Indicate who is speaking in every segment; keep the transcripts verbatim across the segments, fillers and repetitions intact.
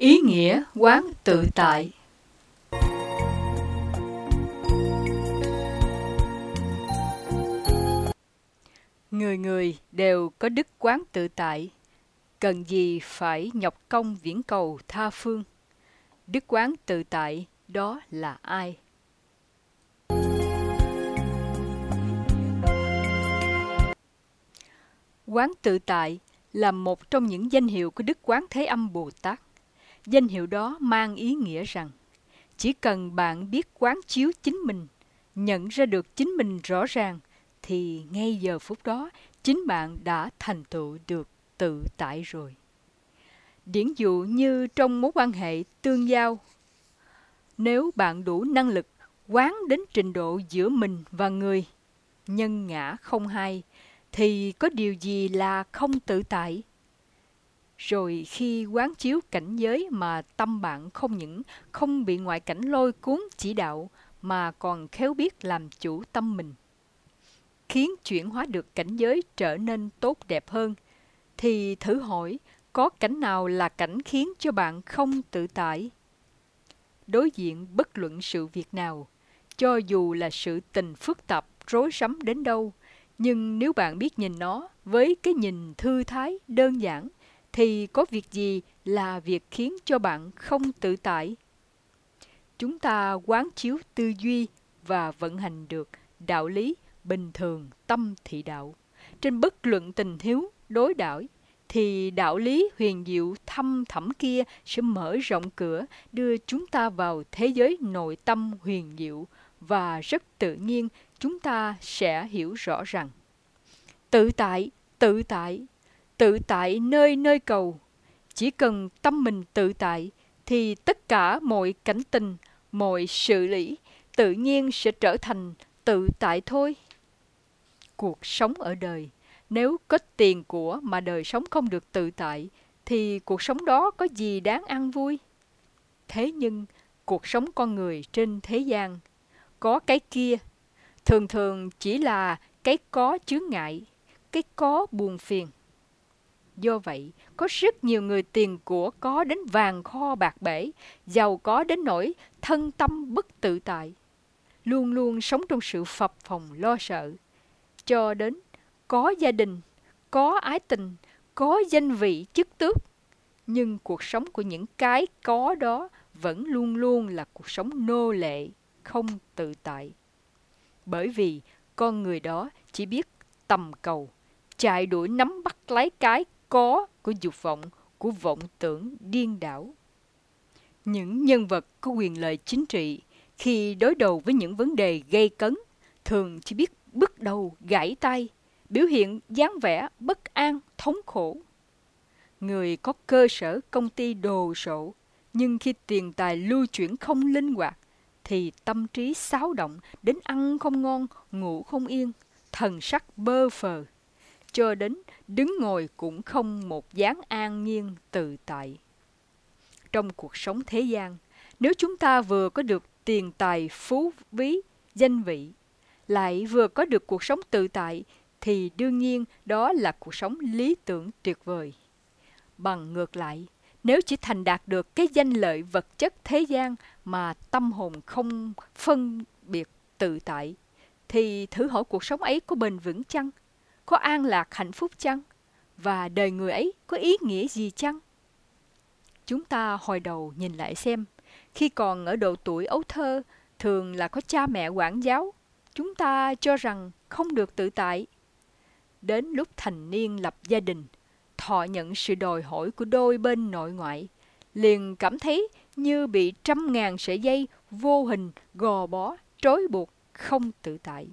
Speaker 1: Ý nghĩa quán tự tại. Người người đều có đức quán tự tại, cần gì phải nhọc công viễn cầu tha phương. Đức quán tự tại đó là ai? Quán tự tại là một trong những danh hiệu của Đức Quán Thế Âm Bồ Tát. Danh hiệu đó mang ý nghĩa rằng, chỉ cần bạn biết quán chiếu chính mình, nhận ra được chính mình rõ ràng, thì ngay giờ phút đó, chính bạn đã thành tựu được tự tại rồi. Điển dụ như trong mối quan hệ tương giao, nếu bạn đủ năng lực quán đến trình độ giữa mình và người, nhân ngã không hai, thì có điều gì là không tự tại? Rồi khi quán chiếu cảnh giới mà tâm bạn không những không bị ngoại cảnh lôi cuốn chỉ đạo, mà còn khéo biết làm chủ tâm mình, khiến chuyển hóa được cảnh giới trở nên tốt đẹp hơn, thì thử hỏi, có cảnh nào là cảnh khiến cho bạn không tự tại? Đối diện bất luận sự việc nào, cho dù là sự tình phức tạp, rối rắm đến đâu, nhưng nếu bạn biết nhìn nó với cái nhìn thư thái, đơn giản, thì có việc gì là việc khiến cho bạn không tự tại? Chúng ta quán chiếu tư duy và vận hành được đạo lý bình thường tâm thị đạo trên bất luận tình thiếu đối đãi, thì đạo lý huyền diệu thâm thẳm kia sẽ mở rộng cửa đưa chúng ta vào thế giới nội tâm huyền diệu, và rất tự nhiên chúng ta sẽ hiểu rõ rằng tự tại, tự tại, tự tại nơi nơi cầu. Chỉ cần tâm mình tự tại thì tất cả mọi cảnh tình, mọi sự lý tự nhiên sẽ trở thành tự tại thôi. Cuộc sống ở đời, nếu có tiền của mà đời sống không được tự tại, thì cuộc sống đó có gì đáng ăn vui? Thế nhưng, cuộc sống con người trên thế gian, có cái kia, thường thường chỉ là cái có chướng ngại, cái có buồn phiền. Do vậy, có rất nhiều người tiền của có đến vàng kho bạc bể, giàu có đến nỗi thân tâm bất tự tại, luôn luôn sống trong sự phập phồng lo sợ, cho đến có gia đình, có ái tình, có danh vị chức tước. Nhưng cuộc sống của những cái có đó vẫn luôn luôn là cuộc sống nô lệ, không tự tại. Bởi vì con người đó chỉ biết tầm cầu, chạy đuổi nắm bắt lấy cái có của dục vọng, của vọng tưởng điên đảo. Những nhân vật có quyền lợi chính trị, khi đối đầu với những vấn đề gây cấn, thường chỉ biết bứt đầu gãy tay, biểu hiện dáng vẻ bất an, thống khổ. Người có cơ sở công ty đồ sộ, nhưng khi tiền tài lưu chuyển không linh hoạt, thì tâm trí xáo động đến ăn không ngon, ngủ không yên, thần sắc bơ phờ, cho đến đứng ngồi cũng không một dáng an nhiên tự tại. Trong cuộc sống thế gian, nếu chúng ta vừa có được tiền tài phú quý, danh vị, lại vừa có được cuộc sống tự tại, thì đương nhiên đó là cuộc sống lý tưởng tuyệt vời. Bằng ngược lại, nếu chỉ thành đạt được cái danh lợi vật chất thế gian mà tâm hồn không phân biệt tự tại, thì thử hỏi cuộc sống ấy có bền vững chăng? Có an lạc hạnh phúc chăng? Và đời người ấy có ý nghĩa gì chăng? Chúng ta hồi đầu nhìn lại xem, khi còn ở độ tuổi ấu thơ, thường là có cha mẹ quản giáo, chúng ta cho rằng không được tự tại. Đến lúc thành niên lập gia đình, thọ nhận sự đòi hỏi của đôi bên nội ngoại, liền cảm thấy như bị trăm ngàn sợi dây vô hình gò bó, trói buộc, không tự tại.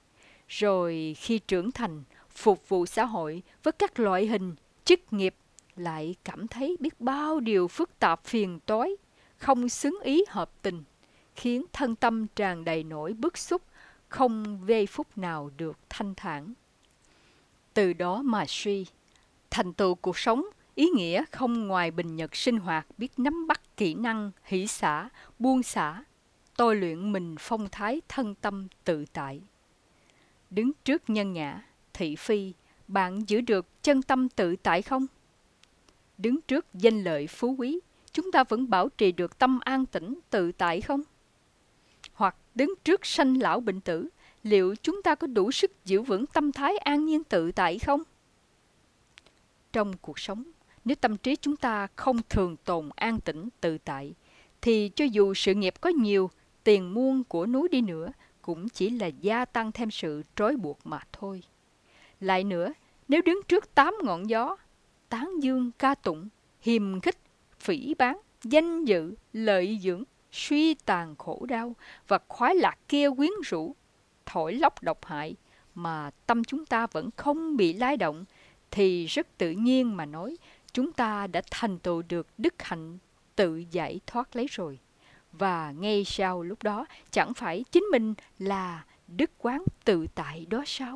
Speaker 1: Rồi khi trưởng thành, phục vụ xã hội với các loại hình, chức nghiệp, lại cảm thấy biết bao điều phức tạp phiền toái, không xứng ý hợp tình, khiến thân tâm tràn đầy nỗi bức xúc, không giây phút nào được thanh thản. Từ đó mà suy, thành tựu cuộc sống, ý nghĩa không ngoài bình nhật sinh hoạt, biết nắm bắt kỹ năng, hỷ xả, buông xả, tôi luyện mình phong thái thân tâm tự tại. Đứng trước nhân ngã, thị phi, bạn giữ được chân tâm tự tại không? Đứng trước danh lợi phú quý, chúng ta vẫn bảo trì được tâm an tĩnh tự tại không? Hoặc đứng trước sanh lão bệnh tử, liệu chúng ta có đủ sức giữ vững tâm thái an nhiên tự tại không? Trong cuộc sống, nếu tâm trí chúng ta không thường tồn an tĩnh tự tại, thì cho dù sự nghiệp có nhiều, tiền muôn của núi đi nữa, cũng chỉ là gia tăng thêm sự trói buộc mà thôi. Lại nữa, nếu đứng trước tám ngọn gió, tán dương ca tụng, hiềm khích, phỉ báng, danh dự, lợi dưỡng, suy tàn khổ đau và khoái lạc kia quyến rũ, thổi lóc độc hại, mà tâm chúng ta vẫn không bị lay động, thì rất tự nhiên mà nói, chúng ta đã thành tựu được đức hạnh tự giải thoát lấy rồi. Và ngay sau lúc đó, chẳng phải chính mình là đức quán tự tại đó sao?